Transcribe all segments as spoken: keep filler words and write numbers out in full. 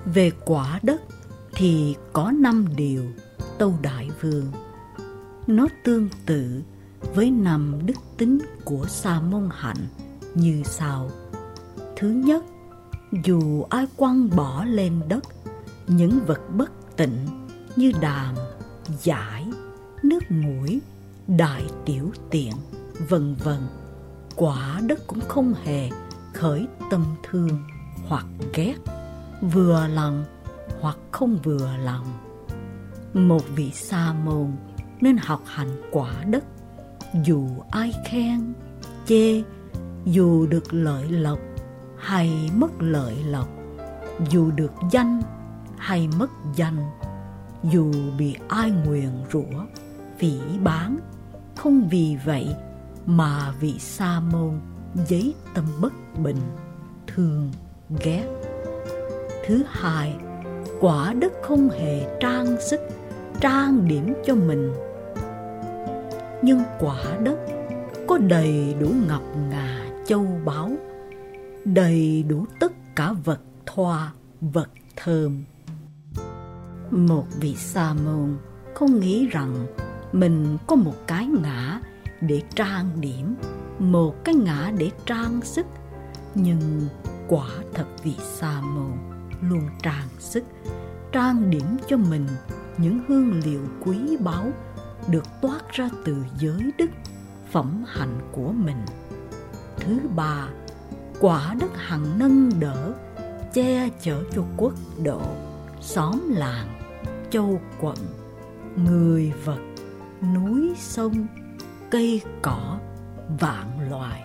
Về quả đất thì có năm điều, Tâu Đại Vương. Nó tương tự với năm đức tính của Sa Môn Hạnh như sau. Thứ nhất, dù ai quăng bỏ lên đất những vật bất tịnh như đàm, dải, nước muối, đại tiểu tiện, vân vân, quả đất cũng không hề khởi tâm thương hoặc ghét, vừa lòng hoặc không vừa lòng. Một vị sa môn nên học hành quả đất, dù ai khen, chê, dù được lợi lộc hay mất lợi lộc, dù được danh hay mất danh, dù bị ai nguyền rủa, phỉ báng, không vì vậy mà vị sa môn giấy tâm bất bình, thương, ghét. Thứ hai, quả đất không hề trang sức, trang điểm cho mình, nhưng quả đất có đầy đủ ngọc ngà châu báu, đầy đủ tất cả vật thoa, vật thơm. Một vị sa môn không nghĩ rằng mình có một cái ngã để trang điểm, một cái ngã để trang sức, nhưng quả thật vị sa môn luôn trang sức, trang điểm cho mình những hương liệu quý báu được toát ra từ giới đức, phẩm hạnh của mình. Thứ ba, quả đất hằng nâng đỡ, che chở cho quốc độ, xóm làng, châu quận, người vật, núi sông, cây cỏ, vạn loài.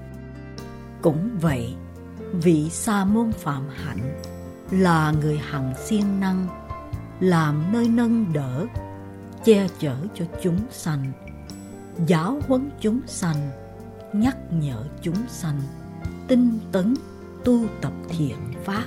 Cũng vậy, vị sa môn Phạm Hạnh là người hằng siêng năng, làm nơi nâng đỡ, che chở cho chúng sanh, giáo huấn chúng sanh, nhắc nhở chúng sanh, tinh tấn tu tập thiện pháp.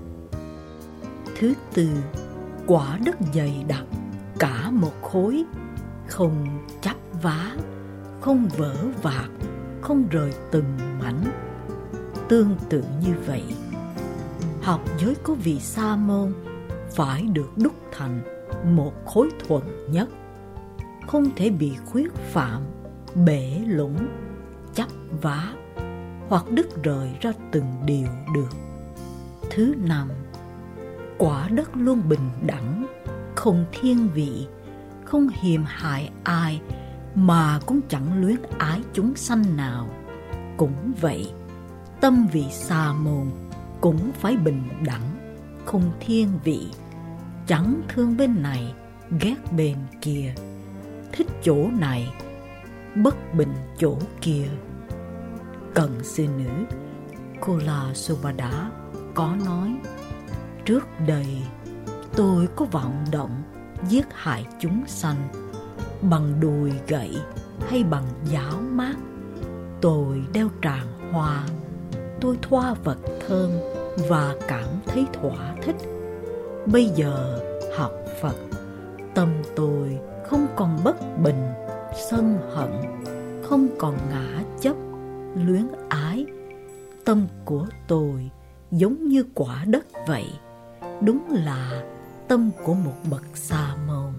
Thứ tư, quả đất dày đặc cả một khối, không chắp vá, không vỡ vạc, không rời từng mảnh. Tương tự như vậy, học giới của vị sa môn phải được đúc thành một khối thuận nhất, không thể bị khuyết phạm, bể lũng, chắp vá hoặc đứt rời ra từng điều được. Thứ năm, quả đất luôn bình đẳng, không thiên vị, không hiềm hại ai, mà cũng chẳng luyến ái chúng sanh nào. Cũng vậy, tâm vị sa môn cũng phải bình đẳng, không thiên vị, chẳng thương bên này, ghét bên kia, thích chỗ này, bất bình chỗ kia. Cận sư nữ Kola Subhada có nói, trước đây tôi có vọng động giết hại chúng sanh bằng đùi gậy hay bằng giáo mát. Tôi đeo tràng hoa, tôi thoa vật thơm và cảm thấy thỏa thích. Bây giờ học Phật, tâm tôi không còn bất bình, sân hận, không còn ngã chấp, luyến ái. Tâm của tôi giống như quả đất vậy, đúng là tâm của một bậc sa môn.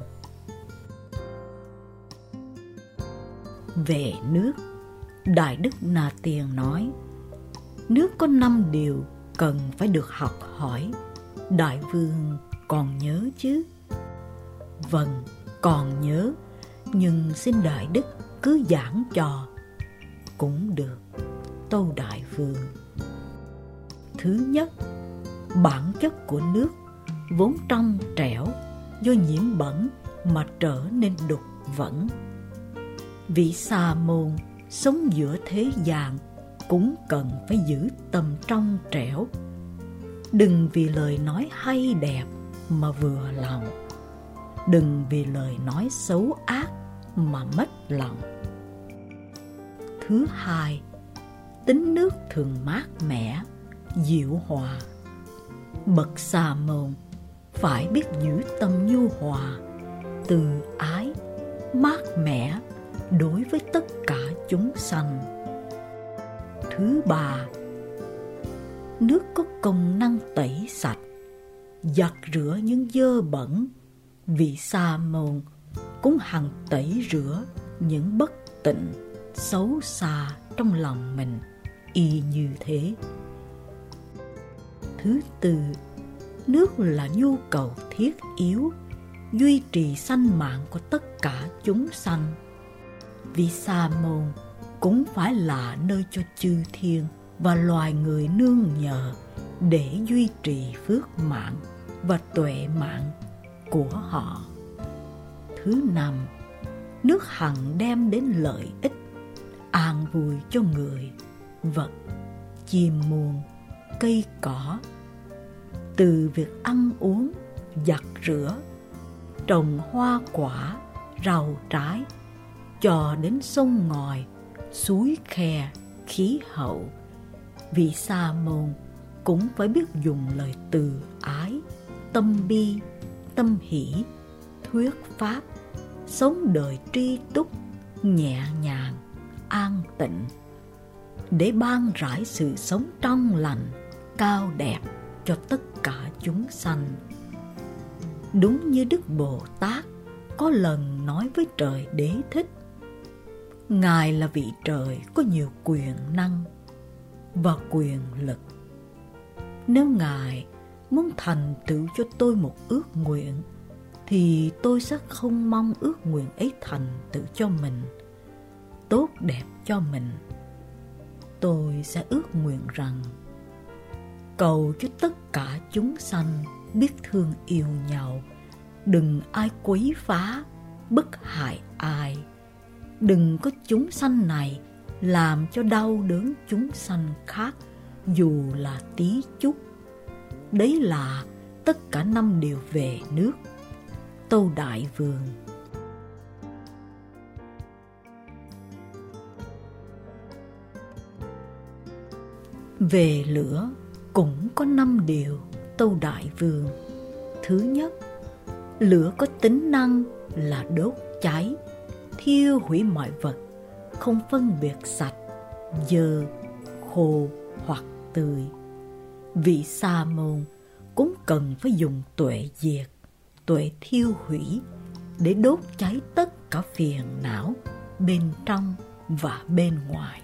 Về nước, Đại Đức Na Tiên nói, nước có năm điều cần phải được học hỏi. Đại Vương còn nhớ chứ? Vâng, còn nhớ, nhưng xin Đại Đức cứ giảng cho. Cũng được, Tâu Đại Vương. Thứ nhất, bản chất của nước vốn trong trẻo, do nhiễm bẩn mà trở nên đục vẩn. Vị sa môn sống giữa thế gian cũng cần phải giữ tâm trong trẻo. Đừng vì lời nói hay đẹp mà vừa lòng, đừng vì lời nói xấu ác mà mất lòng. Thứ hai, tính nước thường mát mẻ, dịu hòa. Bậc sa môn phải biết giữ tâm nhu hòa, từ ái, mát mẻ đối với tất cả chúng sanh. Thứ ba, nước có công năng tẩy sạch, giặt rửa những dơ bẩn, vị sa môn cũng hằng tẩy rửa những bất tịnh xấu xa trong lòng mình y như thế. Thứ tư, nước là nhu cầu thiết yếu duy trì sanh mạng của tất cả chúng sanh. Vị sa môn cũng phải là nơi cho chư thiên và loài người nương nhờ để duy trì phước mạng và tuệ mạng của họ. Thứ năm, nước hằng đem đến lợi ích, an vui cho người, vật, chim muôn, cây cỏ. Từ việc ăn uống, giặt rửa, trồng hoa quả, rau trái, cho đến sông ngòi, suối khe, khí hậu, vị sa môn cũng phải biết dùng lời từ ái, tâm bi, tâm hỷ, thuyết pháp, sống đời tri túc, nhẹ nhàng, an tịnh, để ban rải sự sống trong lành, cao đẹp cho tất cả chúng sanh. Đúng như Đức Bồ Tát có lần nói với trời Đế Thích, Ngài là vị trời có nhiều quyền năng và quyền lực. Nếu Ngài muốn thành tựu cho tôi một ước nguyện, thì tôi sẽ không mong ước nguyện ấy thành tựu cho mình, tốt đẹp cho mình. Tôi sẽ ước nguyện rằng cầu cho tất cả chúng sanh biết thương yêu nhau, đừng ai quấy phá, bất hại ai. Đừng có chúng sanh này làm cho đau đớn chúng sanh khác, dù là tí chút. Đấy là tất cả năm điều về nước. Tâu Đại Vương. Về lửa cũng có năm điều, Tâu Đại Vương. Thứ nhất, lửa có tính năng là đốt cháy, thiêu hủy mọi vật, không phân biệt sạch, dơ, khô hoặc tươi. Vị sa môn cũng cần phải dùng tuệ diệt, tuệ thiêu hủy để đốt cháy tất cả phiền não bên trong và bên ngoài.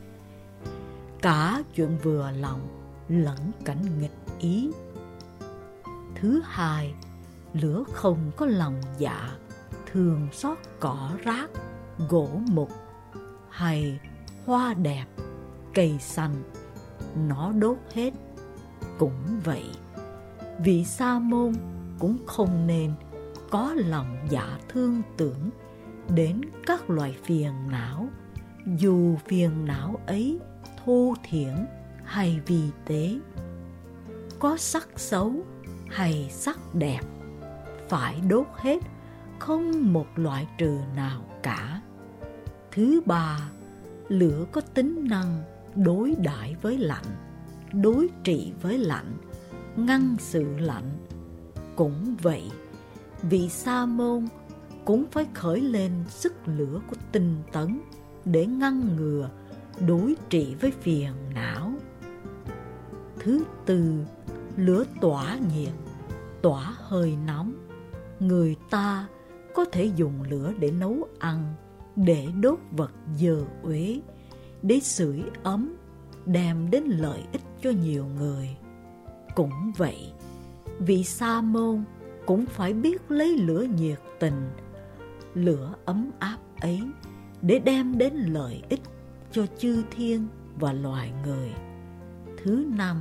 Cả chuyện vừa lòng lẫn cảnh nghịch ý. Thứ hai, lửa không có lòng dạ, thường xót cỏ rác, gỗ mục hay hoa đẹp, cây xanh, nó đốt hết. Cũng vậy, vị sa môn cũng không nên có lòng dạ thương tưởng đến các loài phiền não, dù phiền não ấy thô thiển hay vi tế, có sắc xấu hay sắc đẹp, phải đốt hết, không một loại trừ nào cả. Thứ ba, lửa có tính năng đối đãi với lạnh, đối trị với lạnh, ngăn sự lạnh. Cũng vậy, vị sa môn cũng phải khởi lên sức lửa của tinh tấn để ngăn ngừa, đối trị với phiền não. Thứ tư, lửa tỏa nhiệt, tỏa hơi nóng. Người ta có thể dùng lửa để nấu ăn, để đốt vật dơ uế, để sưởi ấm, đem đến lợi ích cho nhiều người. Cũng vậy, vị sa môn cũng phải biết lấy lửa nhiệt tình, lửa ấm áp ấy để đem đến lợi ích cho chư thiên và loài người. Thứ năm,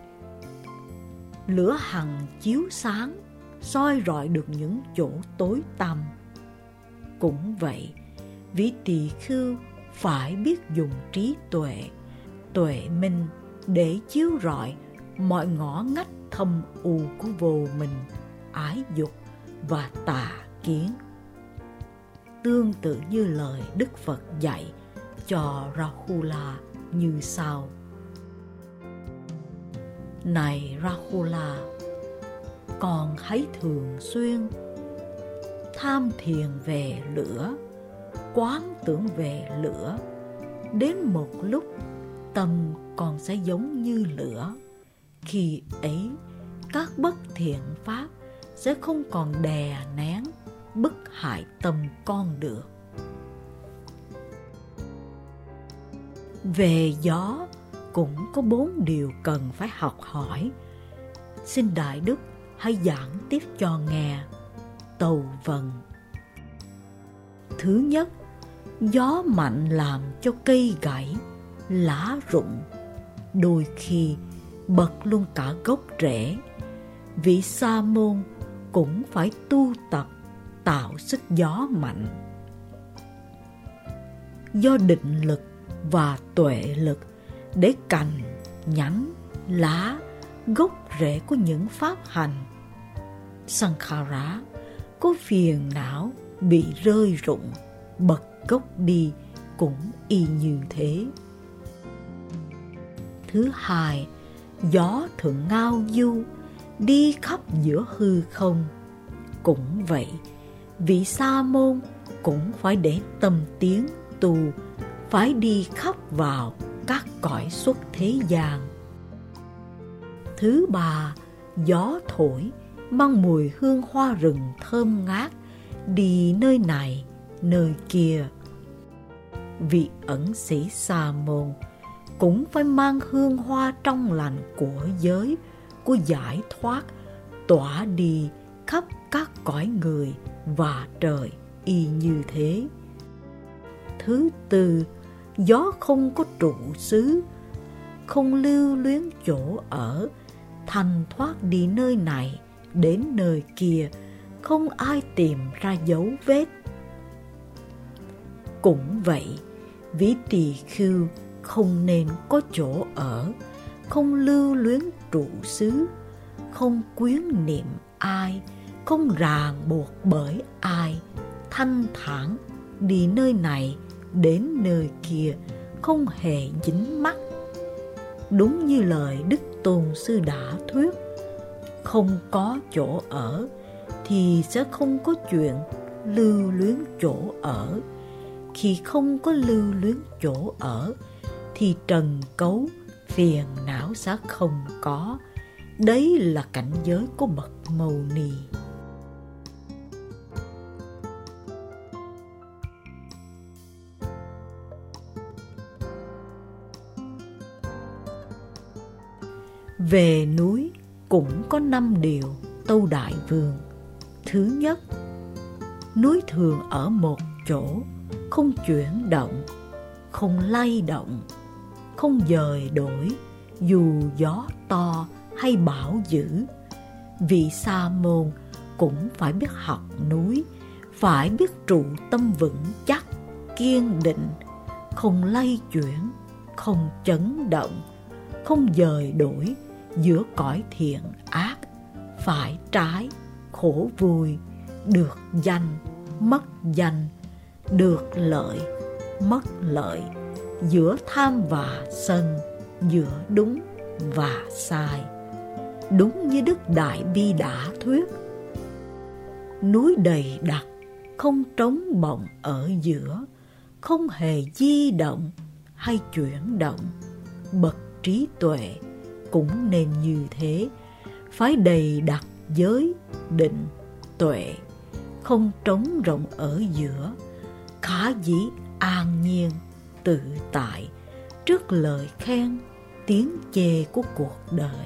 lửa hằng chiếu sáng, soi rọi được những chỗ tối tăm. Cũng vậy, vị tỳ khưu phải biết dùng trí tuệ, tuệ minh để chiếu rọi mọi ngõ ngách thâm u của vô minh, ái dục và tà kiến. Tương tự như lời Đức Phật dạy cho Rahula như sau: Này Rahula, con hãy thường xuyên tham thiền về lửa, quán tưởng về lửa. Đến một lúc tâm con sẽ giống như lửa. Khi ấy các bất thiện pháp sẽ không còn đè nén, bức hại tâm con được. Về gió cũng có bốn điều cần phải học hỏi. Xin Đại Đức hãy giảng tiếp cho nghe. Tâu vâng. Thứ nhất, gió mạnh làm cho cây gãy, lá rụng, đôi khi bật luôn cả gốc rễ. Vị sa môn cũng phải tu tập tạo sức gió mạnh. Do định lực và tuệ lực để cành, nhánh, lá, gốc rễ của những pháp hành. Sankhara có phiền não bị rơi rụng, bật gốc đi cũng y như thế. Thứ hai, gió thường ngao du, đi khắp giữa hư không. Cũng vậy, vị sa môn cũng phải để tâm tiến tu, phải đi khắp vào các cõi xuất thế gian. Thứ ba, gió thổi mang mùi hương hoa rừng thơm ngát, đi nơi này, nơi kia. Vị ẩn sĩ sa môn cũng phải mang hương hoa trong lành của giới, của giải thoát, tỏa đi khắp các cõi người và trời y như thế. Thứ tư, gió không có trụ xứ, không lưu luyến chỗ ở, thanh thoát đi nơi này đến nơi kia, không ai tìm ra dấu vết. Cũng vậy, vị tỳ khưu không nên có chỗ ở, không lưu luyến trụ xứ, không quyến niệm ai, không ràng buộc bởi ai, thanh thản đi nơi này đến nơi kia, không hề dính mắc. Đúng như lời Đức Tôn Sư đã thuyết, không có chỗ ở thì sẽ không có chuyện lưu luyến chỗ ở. Khi không có lưu luyến chỗ ở thì trần cấu, phiền não sẽ không có. Đấy là cảnh giới của bậc Mâu Ni. Về núi cũng có năm điều, Tâu Đại Vương. Thứ nhất, núi thường ở một chỗ, không chuyển động, không lay động, không dời đổi, dù gió to hay bão dữ. Vị sa môn cũng phải biết học núi, phải biết trụ tâm vững chắc, kiên định, không lay chuyển, không chấn động, không dời đổi giữa cõi thiện ác, phải trái, khổ vui, được danh, mất danh, được lợi, mất lợi, giữa tham và sân, giữa đúng và sai. Đúng như Đức Đại Bi đã thuyết, núi đầy đặc, không trống bọng ở giữa, không hề di động hay chuyển động. Bậc trí tuệ cũng nên như thế, phải đầy đặc giới, định, tuệ, không trống rộng ở giữa, khả dĩ an nhiên, tự tại trước lời khen, tiếng chê của cuộc đời.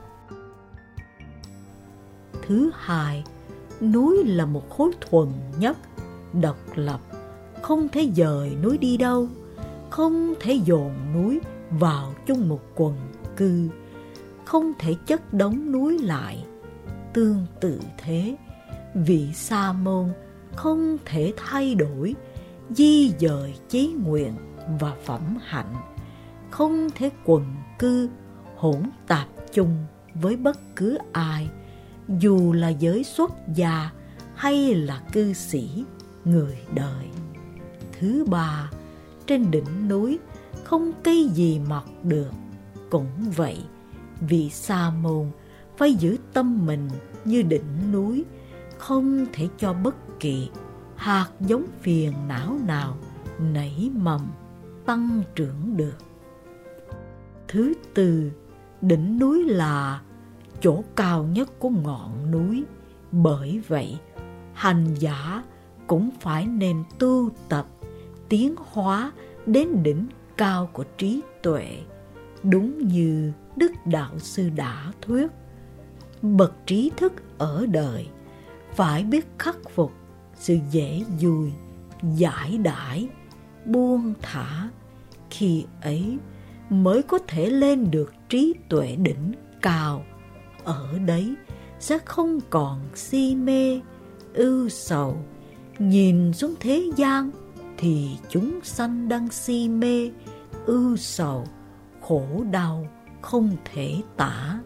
Thứ hai, núi là một khối thuần nhất, độc lập, không thể dời núi đi đâu, không thể dồn núi vào chung một quần cư, không thể chất đống núi lại. Tương tự thế, vị sa môn không thể thay đổi, di dời chí nguyện và phẩm hạnh, không thể quần cư, hỗn tạp chung với bất cứ ai, dù là giới xuất gia hay là cư sĩ, người đời. Thứ ba, trên đỉnh núi không cây gì mọc được. Cũng vậy, vị sa môn phải giữ tâm mình như đỉnh núi, không thể cho bất kỳ hạt giống phiền não nào nảy mầm, tăng trưởng được. Thứ tư, đỉnh núi là chỗ cao nhất của ngọn núi. Bởi vậy, hành giả cũng phải nên tu tập, tiến hóa đến đỉnh cao của trí tuệ, đúng như Đức Đạo Sư đã thuyết. Bậc trí thức ở đời phải biết khắc phục sự dễ dùi, giải đãi, buông thả. Khi ấy mới có thể lên được trí tuệ đỉnh cao. Ở đấy sẽ không còn si mê, ưu sầu. Nhìn xuống thế gian thì chúng sanh đang si mê, ưu sầu, khổ đau không thể tả.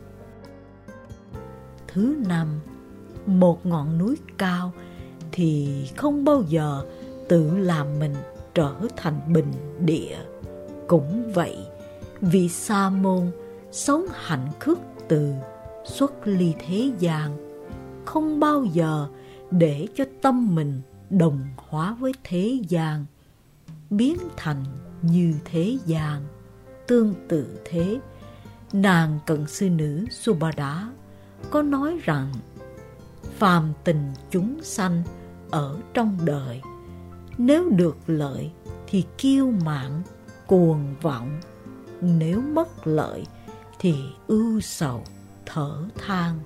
Thứ năm, một ngọn núi cao thì không bao giờ tự làm mình trở thành bình địa. Cũng vậy, vị Sa môn sống hạnh khất từ xuất ly thế gian, không bao giờ để cho tâm mình đồng hóa với thế gian, biến thành như thế gian. Tương tự thế, nàng cận sư nữ Subhadá có nói rằng phàm tình chúng sanh ở trong đời, nếu được lợi thì kiêu mạn, cuồng vọng, nếu mất lợi thì ưu sầu, thở than.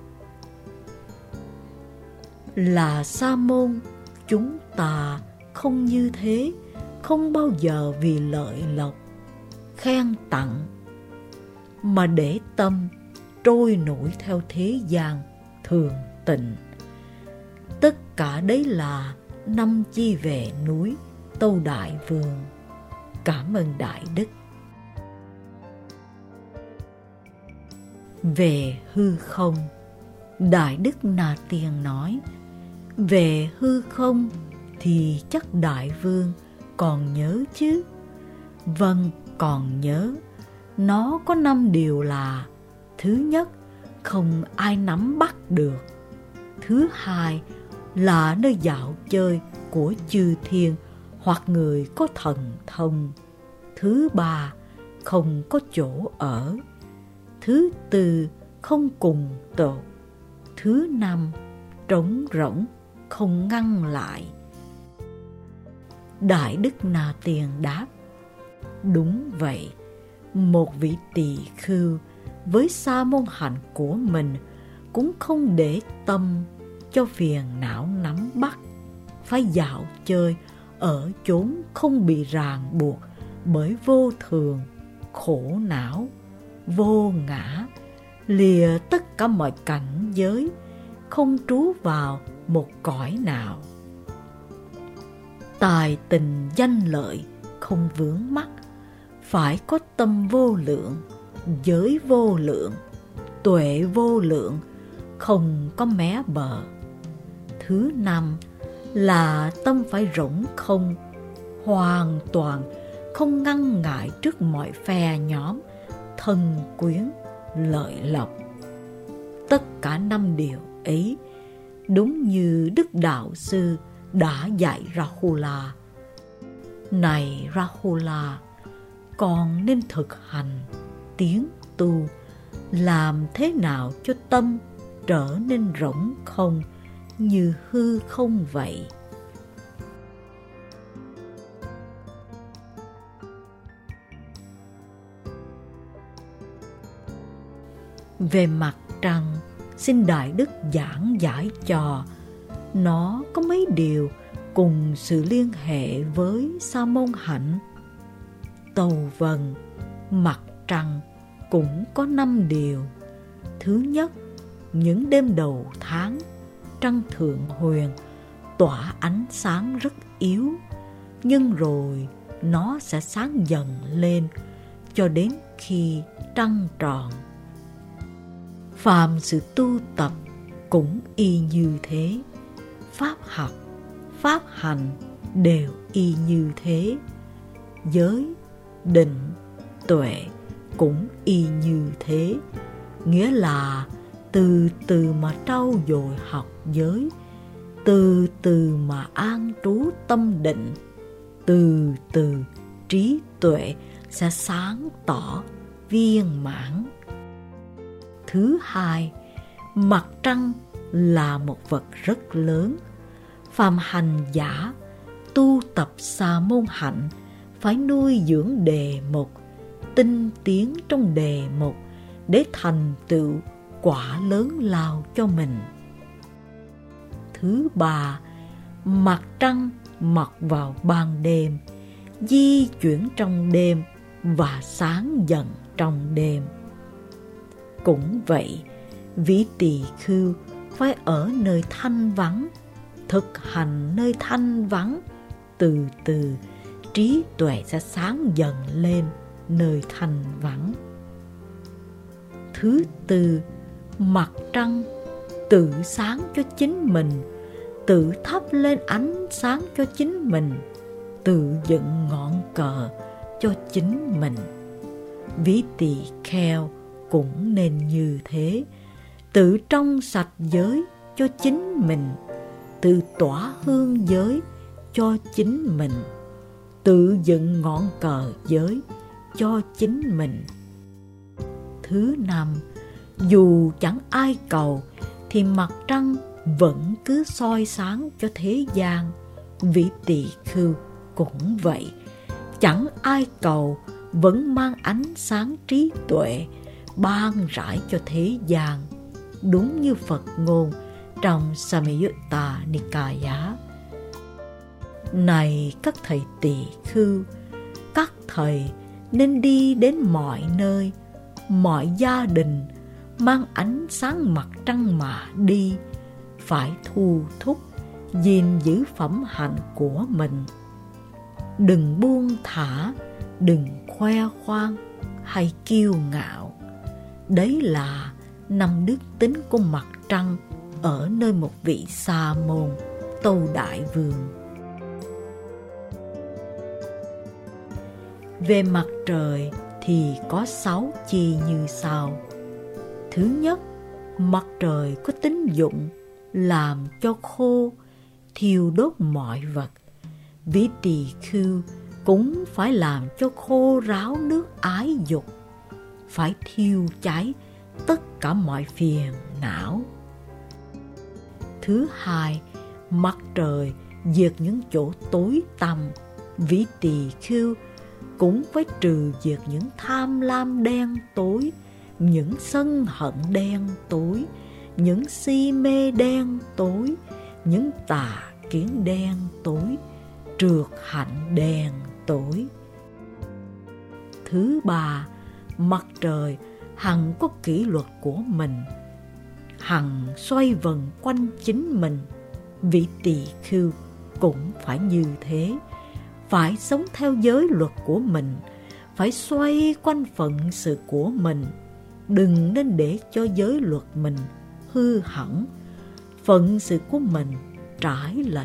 Là Sa môn, chúng ta không như thế, không bao giờ vì lợi lộc, khen tặng mà để tâm trôi nổi theo thế gian thường tình. Tất cả đấy là năm chi về núi Tâu Đại Vương. Cảm ơn Đại Đức. Về hư không, Đại Đức Na Tiên nói, về hư không thì chắc Đại Vương còn nhớ chứ? Vâng, còn nhớ. Nó có năm điều là: thứ nhất, không ai nắm bắt được; thứ hai, là nơi dạo chơi của chư thiên hoặc người có thần thông; thứ ba, không có chỗ ở; thứ tư, không cùng tột; thứ năm, trống rỗng, không ngăn lại. Đại Đức Na Tiên đáp, đúng vậy. Một vị tỳ khưu với sa môn hạnh của mình cũng không để tâm cho phiền não nắm bắt, phải dạo chơi ở chốn không bị ràng buộc bởi vô thường, khổ não, vô ngã, lìa tất cả mọi cảnh giới, không trú vào một cõi nào. Tài tình danh lợi không vướng mắc, phải có tâm vô lượng, giới vô lượng, tuệ vô lượng, không có mé bờ. Thứ năm là tâm phải rỗng không, hoàn toàn không ngăn ngại trước mọi phe nhóm, thân quyến, lợi lộc. Tất cả năm điều ấy đúng như Đức Đạo Sư đã dạy Rahula. Này Rahula, con nên thực hành, tiến tu, làm thế nào cho tâm trở nên rỗng không như hư không vậy. Về mặt trăng, xin Đại Đức giảng giải cho. Nó có mấy điều cùng sự liên hệ với sa môn hạnh. Tâu vâng, mặt trăng cũng có năm điều. Thứ nhất, những đêm đầu tháng, trăng thượng huyền tỏa ánh sáng rất yếu, nhưng rồi nó sẽ sáng dần lên cho đến khi trăng tròn. Phàm sự tu tập cũng y như thế, pháp học, pháp hành đều y như thế. Giới, định, tuệ cũng y như thế, nghĩa là từ từ mà trau dồi học giới, từ từ mà an trú tâm định, từ từ trí tuệ sẽ sáng tỏ viên mãn. Thứ hai, mặt trăng là một vật rất lớn. Phàm hành giả tu tập Sa môn hạnh phải nuôi dưỡng đề mục, tinh tiến trong đề mục để thành tựu quả lớn lao cho mình. Thứ ba, mặt trăng mọc vào ban đêm, di chuyển trong đêm và sáng dần trong đêm. Cũng vậy, vị tỳ khưu phải ở nơi thanh vắng, thực hành nơi thanh vắng, từ từ trí tuệ sẽ sáng dần lên nơi thanh vắng. Thứ tư, mặt trăng tự sáng cho chính mình, tự thắp lên ánh sáng cho chính mình, tự dựng ngọn cờ cho chính mình. Vị tỳ kheo cũng nên như thế, tự trong sạch giới cho chính mình, tự tỏa hương giới cho chính mình, tự dựng ngọn cờ giới cho chính mình. Thứ năm, dù chẳng ai cầu thì mặt trăng vẫn cứ soi sáng cho thế gian. Vị tỳ khưu cũng vậy, chẳng ai cầu vẫn mang ánh sáng trí tuệ ban rải cho thế gian, đúng như Phật ngôn trong Samyutta Nikaya. Này các thầy tỳ khưu, các thầy nên đi đến mọi nơi, mọi gia đình, mang ánh sáng mặt trăng mà đi, phải thu thúc, gìn giữ phẩm hạnh của mình. Đừng buông thả, đừng khoe khoang hay kiêu ngạo. Đấy là năm đức tính của mặt trăng ở nơi một vị sa môn Tâu Đại Vương. Về mặt trời thì có sáu chi như sau. Thứ nhất, mặt trời có tính dụng làm cho khô, thiêu đốt mọi vật. Vị tỳ khưu cũng phải làm cho khô ráo nước ái dục, phải thiêu cháy tất cả mọi phiền não. Thứ hai, mặt trời diệt những chỗ tối tăm. Vị tỳ khưu cũng phải trừ diệt những tham lam đen tối, những sân hận đen tối, những si mê đen tối, những tà kiến đen tối, trượt hạnh đen tối. Thứ ba, mặt trời hằng có kỷ luật của mình, hằng xoay vần quanh chính mình. Vị tỳ khưu cũng phải như thế, phải sống theo giới luật của mình, phải xoay quanh phận sự của mình, đừng nên để cho giới luật mình hư hỏng, phận sự của mình trái lệch.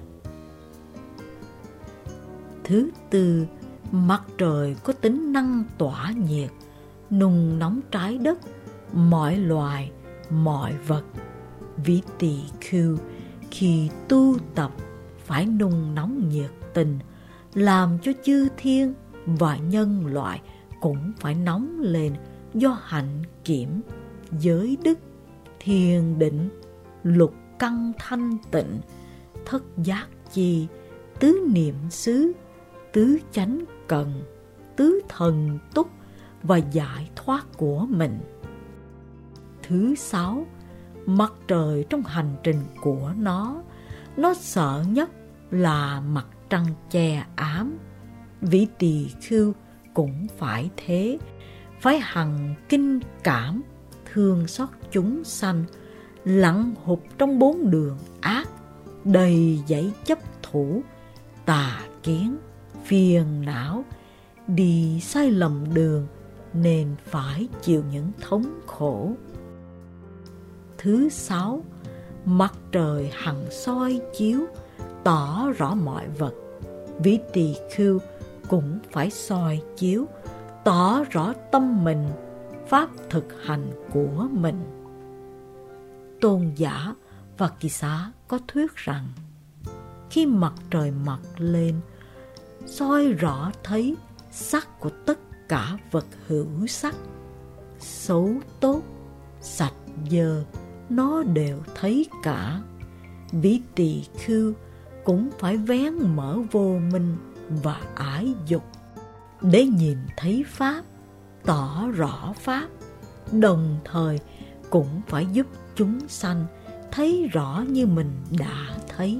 Thứ tư, mặt trời có tính năng tỏa nhiệt, nung nóng trái đất, mọi loài, mọi vật. Vị tỳ khưu khi tu tập phải nung nóng nhiệt tình, làm cho chư thiên và nhân loại cũng phải nóng lên do hạnh kiểm, giới đức, thiền định, lục căn thanh tịnh, thất giác chi, tứ niệm xứ, tứ chánh cần, tứ thần túc và giải thoát của mình. Thứ sáu, mặt trời trong hành trình của nó, nó sợ nhất là mặt trăng che ám. Vị tỳ khưu cũng phải thế, phải hằng kinh cảm, thương xót chúng sanh, lặn hụt trong bốn đường ác, đầy dẫy chấp thủ, tà kiến, phiền não, đi sai lầm đường nên phải chịu những thống khổ. Thứ sáu, mặt trời hằng soi chiếu, tỏ rõ mọi vật. Vị tỳ khưu cũng phải soi chiếu, tỏ rõ tâm mình, pháp thực hành của mình. Tôn giả và Kỳ Xá có thuyết rằng, khi mặt trời mọc lên, soi rõ thấy sắc của tất cả vật hữu sắc, xấu tốt, sạch dơ, nó đều thấy cả. Vị tỳ khưu cũng phải vén mở vô minh và ái dục để nhìn thấy Pháp, tỏ rõ Pháp, đồng thời cũng phải giúp chúng sanh thấy rõ như mình đã thấy.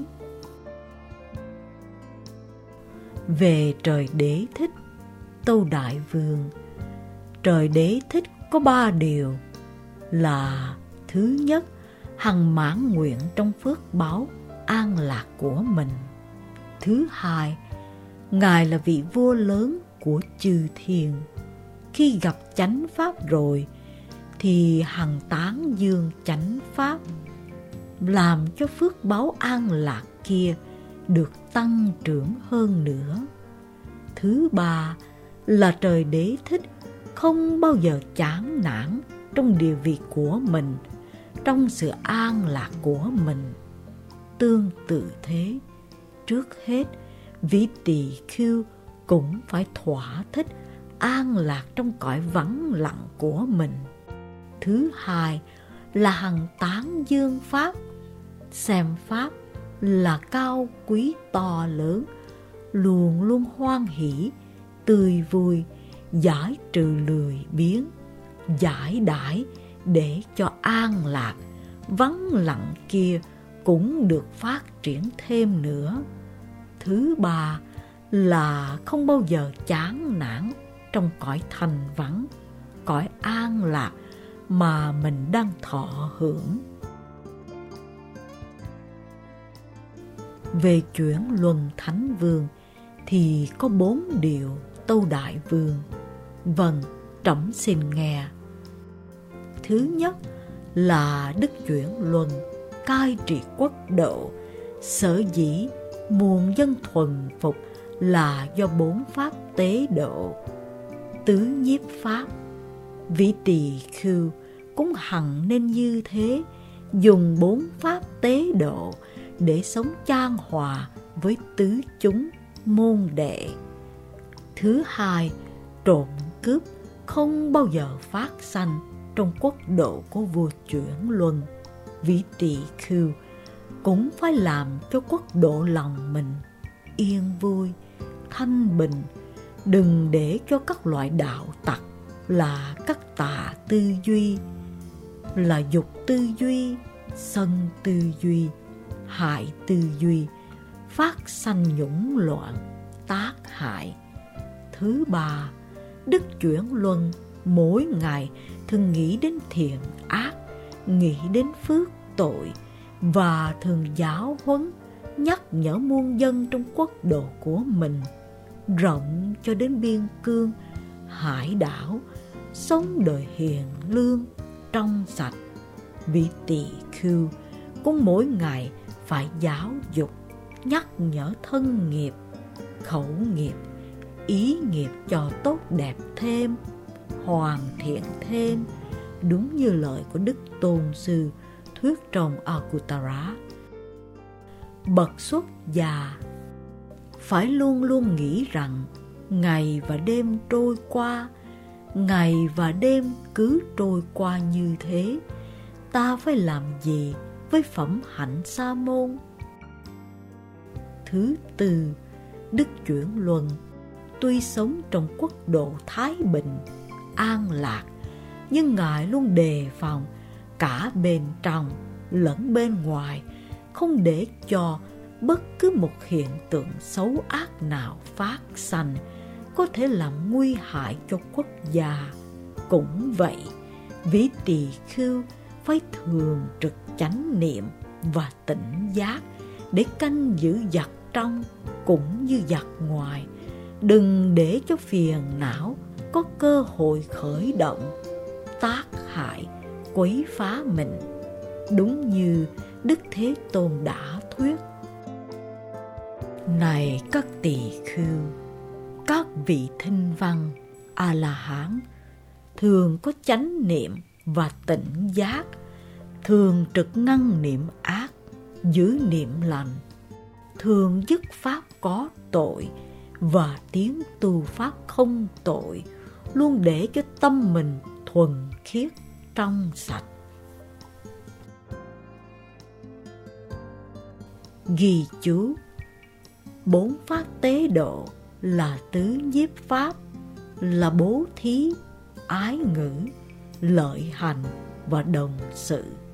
Về trời Đế Thích, Tâu Đại Vương, trời Đế Thích có ba điều là: thứ nhất, hằng mãn nguyện trong phước báu an lạc của mình; thứ hai, Ngài là vị vua lớn của chư thiên, khi gặp chánh pháp rồi thì hằng tán dương chánh pháp, làm cho phước báu an lạc kia được tăng trưởng hơn nữa; thứ ba là trời Đế Thích không bao giờ chán nản trong địa vị của mình, trong sự an lạc của mình. Tương tự thế, trước hết, vị tỳ khưu cũng phải thỏa thích an lạc trong cõi vắng lặng của mình. Thứ hai là hằng tán dương Pháp, xem Pháp là cao quý to lớn, luôn luôn hoan hỷ, tươi vui, giải trừ lười biếng, giải đãi để cho an lạc, vắng lặng kia cũng được phát triển thêm nữa. Thứ ba là không bao giờ chán nản trong cõi thành vắng, cõi an lạc mà mình đang thọ hưởng. Về chuyển luân Thánh Vương thì có bốn điều, Tâu Đại Vương. Vâng, trẫm xin nghe. Thứ nhất là đức chuyển luân, cai trị quốc độ. Sở dĩ muôn dân thuần phục là do bốn pháp tế độ. Tứ nhiếp pháp, vị tỳ khưu cũng hằng nên như thế, dùng bốn pháp tế độ để sống chan hòa với tứ chúng môn đệ. Thứ hai, trộm cướp không bao giờ phát sanh trong quốc độ của vua chuyển luân. Vị tỳ khưu cũng phải làm cho quốc độ lòng mình yên vui, thanh bình, đừng để cho các loại đạo tặc là các tà tư duy, là dục tư duy, sân tư duy, hại tư duy phát sanh nhũng loạn, tác hại. Thứ ba, đức chuyển luân mỗi ngày thường nghĩ đến thiện ác, nghĩ đến phước tội, và thường giáo huấn nhắc nhở muôn dân trong quốc độ của mình, rộng cho đến biên cương, hải đảo, sống đời hiền lương, trong sạch. Vị tỳ khưu cũng mỗi ngày phải giáo dục, nhắc nhở thân nghiệp, khẩu nghiệp, ý nghiệp cho tốt đẹp thêm, hoàn thiện thêm, đúng như lời của Đức Tôn Sư thuyết trong Akutara. Bậc xuất gia phải luôn luôn nghĩ rằng ngày và đêm trôi qua, ngày và đêm cứ trôi qua như thế, ta phải làm gì với phẩm hạnh sa môn? Thứ tư, đức chuyển luân tuy sống trong quốc độ thái bình, an lạc, nhưng Ngài luôn đề phòng cả bên trong lẫn bên ngoài, không để cho bất cứ một hiện tượng xấu ác nào phát sanh có thể làm nguy hại cho quốc gia. Cũng vậy, vị tỳ khưu phải thường trực chánh niệm và tỉnh giác để canh giữ giặc trong cũng như giặc ngoài, đừng để cho phiền não có cơ hội khởi động, tác hại, quấy phá mình, đúng như Đức Thế Tôn đã thuyết. Này các tỳ khưu, các vị thinh văn, A-la-hán thường có chánh niệm và tỉnh giác, thường trực ngăn niệm ác, giữ niệm lành, thường dứt pháp có tội và tiến tu pháp không tội, luôn để cho tâm mình thuần khiết trong sạch. Ghi chú: bốn pháp tế độ là tứ nhiếp pháp, là bố thí, ái ngữ, lợi hành và đồng sự.